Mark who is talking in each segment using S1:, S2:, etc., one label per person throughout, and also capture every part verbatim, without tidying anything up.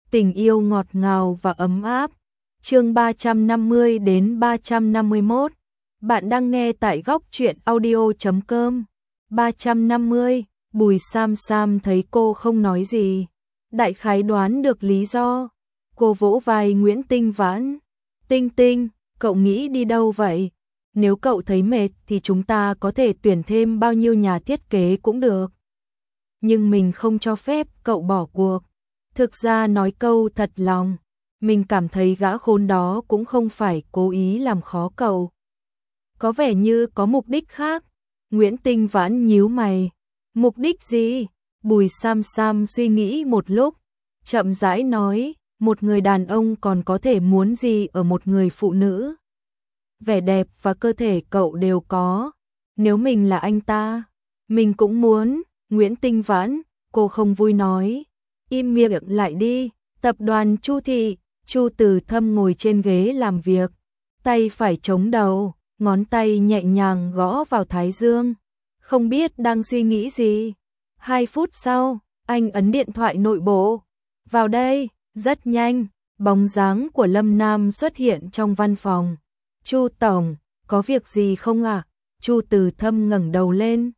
S1: Tình yêu ngọt ngào và ấm áp. Chương ba trăm năm mươi đến ba trăm năm mươi mốt. Bạn đang nghe tại góc truyện audio chấm com. ba trăm năm mươi. Bùi Sam Sam thấy cô không nói gì, đại khái đoán được lý do. Cô vỗ vai Nguyễn Tinh Vãn. Tinh Tinh, cậu nghĩ đi đâu vậy? Nếu cậu thấy mệt thì chúng ta có thể tuyển thêm bao nhiêu nhà thiết kế cũng được. Nhưng mình không cho phép cậu bỏ cuộc. Thực ra nói câu thật lòng, mình cảm thấy gã khốn đó cũng không phải cố ý làm khó cậu. Có vẻ như có mục đích khác. Nguyễn Tinh Vãn nhíu mày. Mục đích gì? Bùi Sam Sam suy nghĩ một lúc, chậm rãi nói, một người đàn ông còn có thể muốn gì ở một người phụ nữ? Vẻ đẹp và cơ thể cậu đều có. Nếu mình là anh ta, mình cũng muốn. Nguyễn Tinh Vãn, cô không vui nói. Im miệng lại đi. Tập đoàn Chu Thị. Chu Từ Thâm ngồi trên ghế làm việc, tay phải chống đầu, ngón tay nhẹ nhàng gõ vào thái dương, không biết đang suy nghĩ gì. Hai phút sau, anh ấn điện thoại nội bộ. Vào đây. Rất nhanh, bóng dáng của Lâm Nam xuất hiện trong văn phòng. Chu tổng, có việc gì không ạ? À? Chu Từ Thâm ngẩng đầu lên,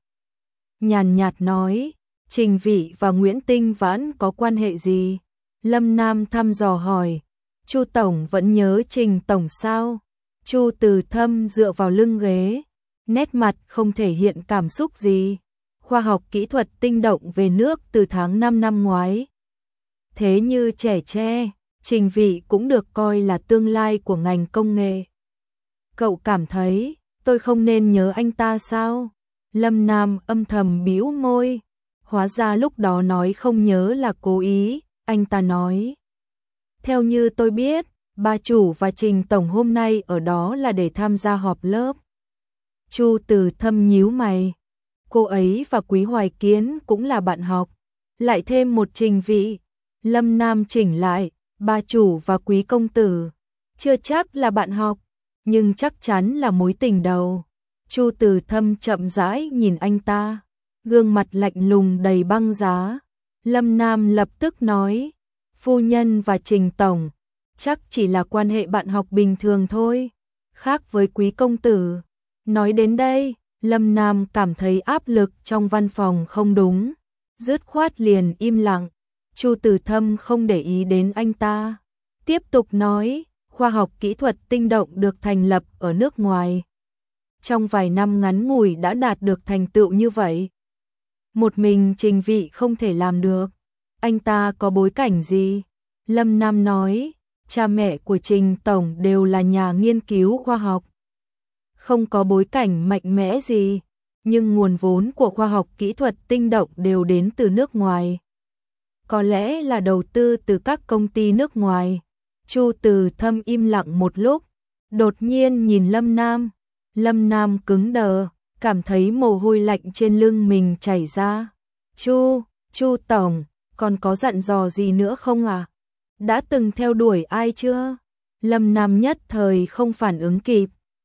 S1: nhàn nhạt nói, Trình Vị và Nguyễn Tinh Vãn có quan hệ gì? Lâm Nam thăm dò hỏi. Chu tổng vẫn nhớ Trình tổng sao? Chu Từ Thâm dựa vào lưng ghế, nét mặt không thể hiện cảm xúc gì. Khoa học kỹ thuật tinh động về nước từ tháng năm năm ngoái. Thế như trẻ tre, Trình Vị cũng được coi là tương lai của ngành công nghệ. Cậu cảm thấy tôi không nên nhớ anh ta sao? Lâm Nam âm thầm bĩu môi. Hóa ra lúc đó nói không nhớ là cố ý. Anh ta nói, theo như tôi biết, bà chủ và Trình tổng hôm nay ở đó là để tham gia họp lớp. Chu Từ Thâm nhíu mày. Cô ấy và Quý Hoài Kiến cũng là bạn học, lại thêm một Trình Vị. Lâm Nam chỉnh lại, bà chủ và Quý công tử chưa chắc là bạn học, nhưng chắc chắn là mối tình đầu. Chu Từ Thâm chậm rãi nhìn anh ta, gương mặt lạnh lùng đầy băng giá. Lâm Nam lập tức nói, phu nhân và Trình tổng chắc chỉ là quan hệ bạn học bình thường thôi, khác với Quý công tử. Nói đến đây, Lâm Nam cảm thấy áp lực trong văn phòng không đúng, dứt khoát liền im lặng. Chu Từ Thâm không để ý đến anh ta, tiếp tục nói, khoa học kỹ thuật tinh động được thành lập ở nước ngoài. Trong vài năm ngắn ngủi đã đạt được thành tựu như vậy. Một mình Trình Vị không thể làm được. Anh ta có bối cảnh gì? Lâm Nam nói, cha mẹ của Trình tổng đều là nhà nghiên cứu khoa học. Không có bối cảnh mạnh mẽ gì, nhưng nguồn vốn của khoa học kỹ thuật tinh động đều đến từ nước ngoài. Có lẽ là đầu tư từ các công ty nước ngoài. Chu Từ Thâm im lặng một lúc, đột nhiên nhìn Lâm Nam. Lâm Nam cứng đờ, cảm thấy mồ hôi lạnh trên lưng mình chảy ra. Chu, Chu tổng, còn có dặn dò gì nữa không à? Đã từng theo đuổi ai chưa? Lâm Nam nhất thời không phản ứng kịp.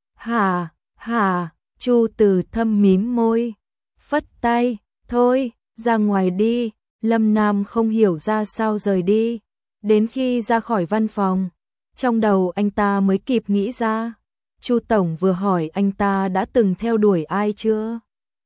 S1: Hà, hà, Chu Từ Thâm mím môi, phất tay, thôi, ra ngoài đi. Lâm Nam không hiểu ra sao rời đi. Đến khi ra khỏi văn phòng, trong đầu anh ta mới kịp nghĩ ra. Chu tổng vừa hỏi anh ta đã từng theo đuổi ai chưa?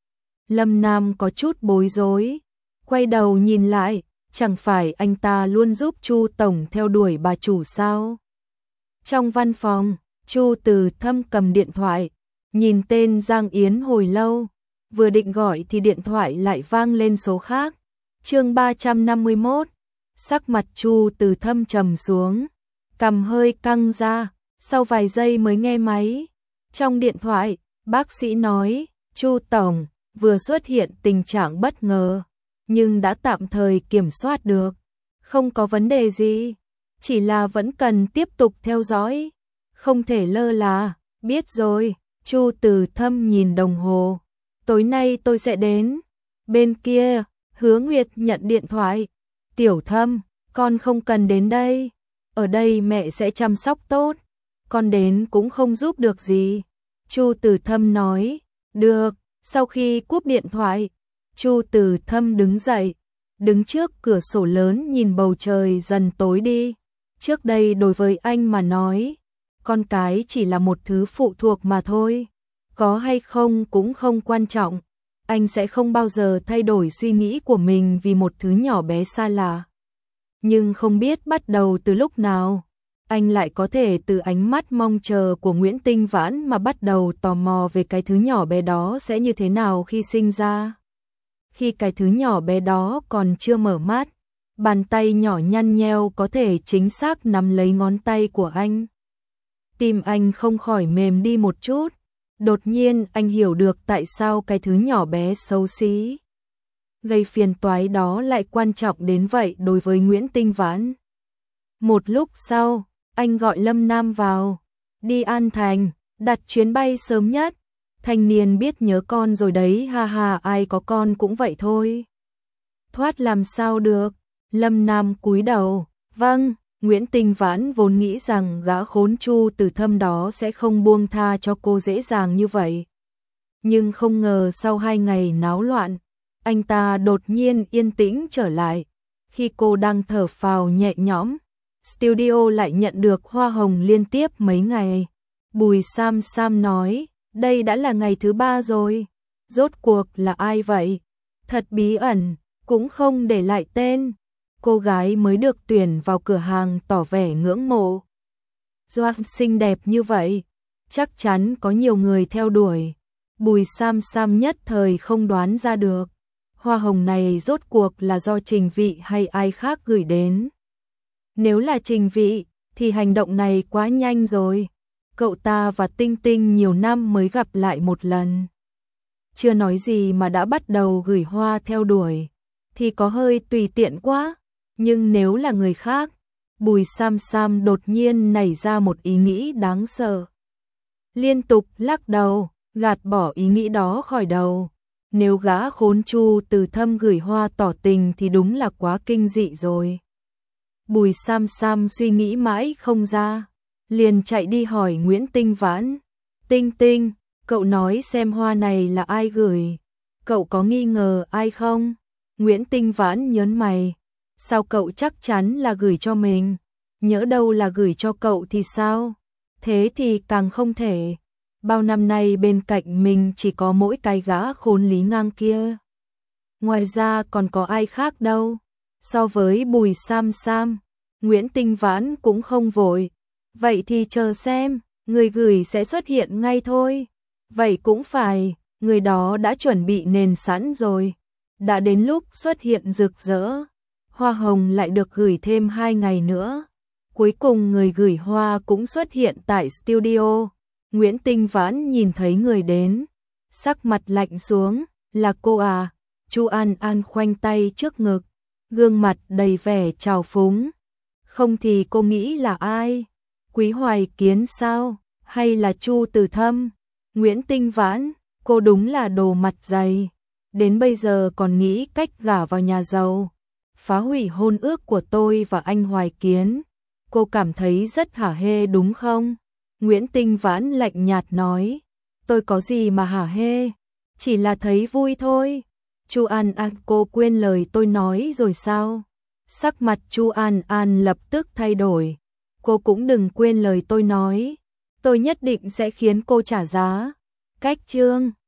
S1: Lâm Nam có chút bối rối, quay đầu nhìn lại, chẳng phải anh ta luôn giúp Chu tổng theo đuổi bà chủ sao? Trong văn phòng, Chu Từ Thâm cầm điện thoại, nhìn tên Giang Yến hồi lâu, vừa định gọi thì điện thoại lại vang lên số khác. Chương ba trăm năm mươi mốt. Sắc mặt Chu Từ Thâm trầm xuống, cằm hơi căng ra, sau vài giây mới nghe máy. Trong điện thoại, bác sĩ nói, Chu tổng vừa xuất hiện tình trạng bất ngờ, nhưng đã tạm thời kiểm soát được, không có vấn đề gì, chỉ là vẫn cần tiếp tục theo dõi, không thể lơ là. Biết rồi. Chu Từ Thâm nhìn đồng hồ, tối nay tôi sẽ đến. Bên kia, Hứa Nguyệt nhận điện thoại. Tiểu Thâm, con không cần đến đây, ở đây mẹ sẽ chăm sóc tốt, con đến cũng không giúp được gì. Chu Từ Thâm nói, được. Sau khi cúp điện thoại, Chu Từ Thâm đứng dậy, đứng trước cửa sổ lớn nhìn bầu trời dần tối đi. Trước đây đối với anh mà nói, con cái chỉ là một thứ phụ thuộc mà thôi. Có hay không cũng không quan trọng. Anh sẽ không bao giờ thay đổi suy nghĩ của mình vì một thứ nhỏ bé xa lạ. Nhưng không biết bắt đầu từ lúc nào, anh lại có thể từ ánh mắt mong chờ của Nguyễn Tinh Vãn mà bắt đầu tò mò về cái thứ nhỏ bé đó sẽ như thế nào khi sinh ra. Khi cái thứ nhỏ bé đó còn chưa mở mắt, bàn tay nhỏ nhăn nheo có thể chính xác nắm lấy ngón tay của anh. Tim anh không khỏi mềm đi một chút. Đột nhiên anh hiểu được tại sao cái thứ nhỏ bé xấu xí, gây phiền toái đó lại quan trọng đến vậy đối với Nguyễn Tinh Vãn. Một lúc sau, anh gọi Lâm Nam vào. Đi An Thành, đặt chuyến bay sớm nhất. Thanh niên biết nhớ con rồi đấy, ha ha, ai có con cũng vậy thôi. Thoát làm sao được. Lâm Nam cúi đầu. Vâng. Nguyễn Tinh Vãn vốn nghĩ rằng gã khốn Chu Từ Thâm đó sẽ không buông tha cho cô dễ dàng như vậy. Nhưng không ngờ sau hai ngày náo loạn, anh ta đột nhiên yên tĩnh trở lại. Khi cô đang thở phào nhẹ nhõm, studio lại nhận được hoa hồng liên tiếp mấy ngày. Bùi Sam Sam nói, đây đã là ngày thứ ba rồi. Rốt cuộc là ai vậy? Thật bí ẩn, cũng không để lại tên. Cô gái mới được tuyển vào cửa hàng tỏ vẻ ngưỡng mộ. Doan xinh đẹp như vậy, chắc chắn có nhiều người theo đuổi. Bùi Sam Sam nhất thời không đoán ra được. Hoa hồng này rốt cuộc là do Trình Vị hay ai khác gửi đến. Nếu là Trình Vị, thì hành động này quá nhanh rồi. Cậu ta và Tinh Tinh nhiều năm mới gặp lại một lần. Chưa nói gì mà đã bắt đầu gửi hoa theo đuổi, thì có hơi tùy tiện quá. Nhưng nếu là người khác, Bùi Sam Sam đột nhiên nảy ra một ý nghĩ đáng sợ. Liên tục lắc đầu, gạt bỏ ý nghĩ đó khỏi đầu. Nếu gã khốn Chu Từ Thâm gửi hoa tỏ tình thì đúng là quá kinh dị rồi. Bùi Sam Sam suy nghĩ mãi không ra, liền chạy đi hỏi Nguyễn Tinh Vãn. Tinh Tinh, cậu nói xem hoa này là ai gửi, cậu có nghi ngờ ai không? Nguyễn Tinh Vãn nhớn mày. Sao cậu chắc chắn là gửi cho mình? Nhỡ đâu là gửi cho cậu thì sao? Thế thì càng không thể. Bao năm nay bên cạnh mình chỉ có mỗi cái gã khốn Lý Ngang kia. Ngoài ra còn có ai khác đâu. So với Bùi Sam Sam, Nguyễn Tinh Vãn cũng không vội. Vậy thì chờ xem, người gửi sẽ xuất hiện ngay thôi. Vậy cũng phải, người đó đã chuẩn bị nền sẵn rồi. Đã đến lúc xuất hiện rực rỡ. Hoa hồng lại được gửi thêm hai ngày nữa. Cuối cùng người gửi hoa cũng xuất hiện tại studio. Nguyễn Tinh Vãn nhìn thấy người đến, sắc mặt lạnh xuống. Là cô à? Chu An An khoanh tay trước ngực, gương mặt đầy vẻ trào phúng. Không thì cô nghĩ là ai? Quý Hoài Kiến sao? Hay là Chu Từ Thâm? Nguyễn Tinh Vãn, cô đúng là đồ mặt dày. Đến bây giờ còn nghĩ cách gả vào nhà giàu, phá hủy hôn ước của tôi và anh Hoài Kiến. Cô cảm thấy rất hả hê đúng không? Nguyễn Tinh Vãn lạnh nhạt nói. Tôi có gì mà hả hê? Chỉ là thấy vui thôi. Chu An An, cô quên lời tôi nói rồi sao? Sắc mặt Chu An An lập tức thay đổi. Cô cũng đừng quên lời tôi nói. Tôi nhất định sẽ khiến cô trả giá. Cách chương